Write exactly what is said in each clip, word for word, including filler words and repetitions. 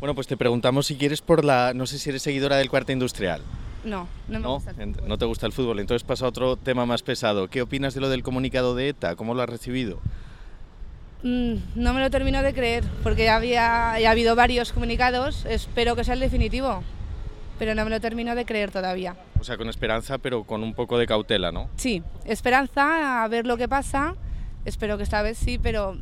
Bueno, pues te preguntamos si quieres por la... No sé si eres seguidora del Cuarta Industrial. No, no me ¿No? gusta el fútbol. No te gusta el fútbol. Entonces pasa a otro tema más pesado. ¿Qué opinas de lo del comunicado de ETA? ¿Cómo lo has recibido? Mm, no me lo termino de creer, porque ya, había, ya ha habido varios comunicados, espero que sea el definitivo, pero no me lo termino de creer todavía. O sea, con esperanza, pero con un poco de cautela, ¿no? Sí, esperanza a ver lo que pasa, espero que esta vez sí, pero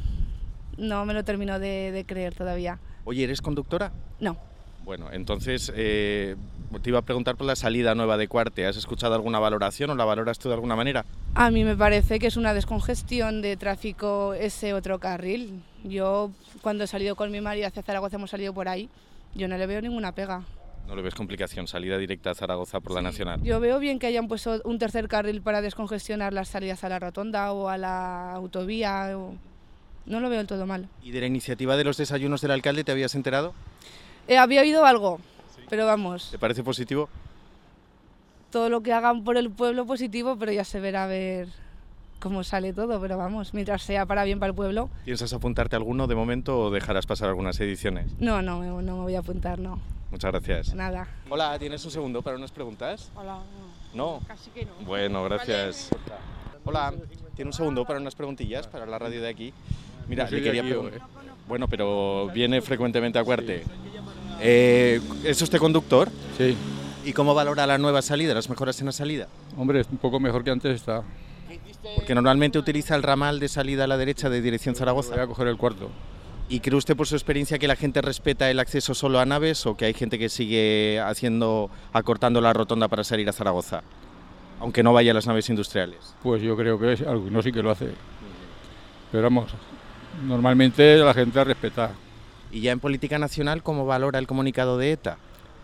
no me lo termino de, de creer todavía. Oye, ¿eres conductora? No. Bueno, entonces eh, te iba a preguntar por la salida nueva de Cuarte. ¿Has escuchado alguna valoración o la valoras tú de alguna manera? A mí me parece que es una descongestión de tráfico ese otro carril. Yo, cuando he salido con mi marido hacia Zaragoza, hemos salido por ahí, yo no le veo ninguna pega. ¿No le ves complicación, salida directa a Zaragoza por la Nacional? Yo veo bien que hayan puesto un tercer carril para descongestionar las salidas a la rotonda o a la autovía. O... No lo veo del todo mal. ¿Y de la iniciativa de los desayunos del alcalde te habías enterado? Eh, había oído algo, ¿sí? Pero vamos... ¿Te parece positivo? Todo lo que hagan por el pueblo positivo, pero ya se verá a ver cómo sale todo, pero vamos, mientras sea para bien para el pueblo. ¿Piensas apuntarte a alguno de momento o dejarás pasar algunas ediciones? No, no, no me voy a apuntar, no. Muchas gracias. Nada. Hola, ¿tienes un segundo para unas preguntas? Hola. No. Casi que no. Bueno, gracias. Hola, ¿tiene un segundo para unas preguntillas para la radio de aquí? Mira, le quería preguntar. Bueno, pero viene frecuentemente a Cuarte. Eh, ¿Es usted conductor? Sí. ¿Y cómo valora la nueva salida, las mejoras en la salida? Hombre, es un poco mejor que antes está. Porque normalmente utiliza el ramal de salida a la derecha de dirección Zaragoza. Voy a coger el cuarto. ¿Y cree usted por su experiencia que la gente respeta el acceso solo a naves o que hay gente que sigue haciendo, acortando la rotonda para salir a Zaragoza, aunque no vaya a las naves industriales? Pues yo creo que es, alguno sí que lo hace. Pero vamos, normalmente la gente respeta. ¿Y ya en política nacional cómo valora el comunicado de ETA?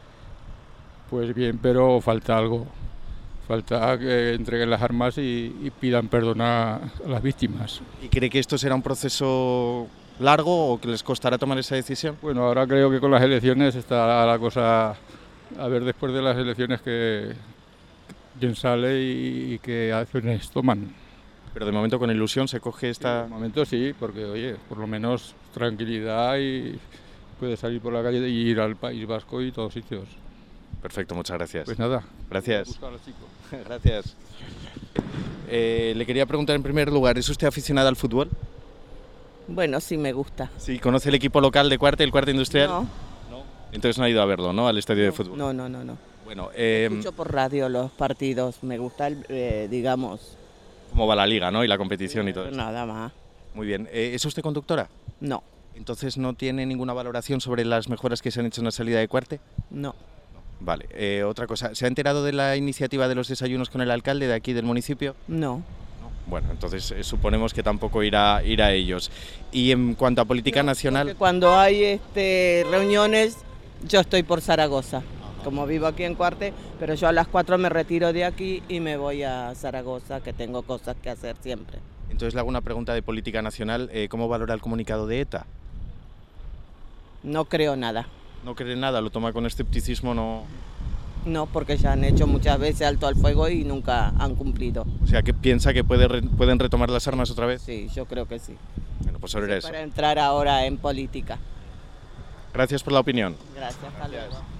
Pues bien, pero falta algo. Falta que entreguen las armas y, y pidan perdón a, a las víctimas. ¿Y cree que esto será un proceso largo o que les costará tomar esa decisión? Bueno, ahora creo que con las elecciones está la cosa, a ver después de las elecciones que quién sale y, y qué acciones toman. Pero de momento con ilusión se coge esta... De momento sí, porque oye, por lo menos tranquilidad y puede salir por la calle y ir al País Vasco y todos sitios. Perfecto, muchas gracias. Pues nada. Gracias. Gracias. Eh, le quería preguntar en primer lugar, ¿es usted aficionada al fútbol? Bueno, sí me gusta. Sí, ¿conoce el equipo local de Cuarte, el Cuarta Industrial? No. No. Entonces no ha ido a verlo, ¿no? Al estadio de fútbol. No, no, no, no. Bueno, eh, Escucho por radio los partidos, me gusta, el, eh, digamos... ¿Cómo va la liga, no? Y la competición y todo eso. Nada más. Muy bien. Eh, ¿Es usted conductora? No. Entonces no tiene ninguna valoración sobre las mejoras que se han hecho en la salida de Cuarte. No. Vale, eh, otra cosa, ¿se ha enterado de la iniciativa de los desayunos con el alcalde de aquí del municipio? No. Bueno, entonces eh, suponemos que tampoco irá, irá a ellos. Y en cuanto a política No, nacional... cuando hay este, reuniones, yo estoy por Zaragoza, como vivo aquí en Cuarte, pero yo a las cuatro me retiro de aquí y me voy a Zaragoza, que tengo cosas que hacer siempre. Entonces le hago una pregunta de política nacional, eh, ¿cómo valora el comunicado de ETA? No creo nada. ¿No cree nada? ¿Lo toma con escepticismo? No... No, porque ya han hecho muchas veces alto al fuego y nunca han cumplido. O sea, ¿que piensa que puede re- pueden retomar las armas otra vez? Sí, yo creo que sí. Bueno, pues sobre eso. Para entrar ahora en política. Gracias por la opinión. Gracias, hasta luego.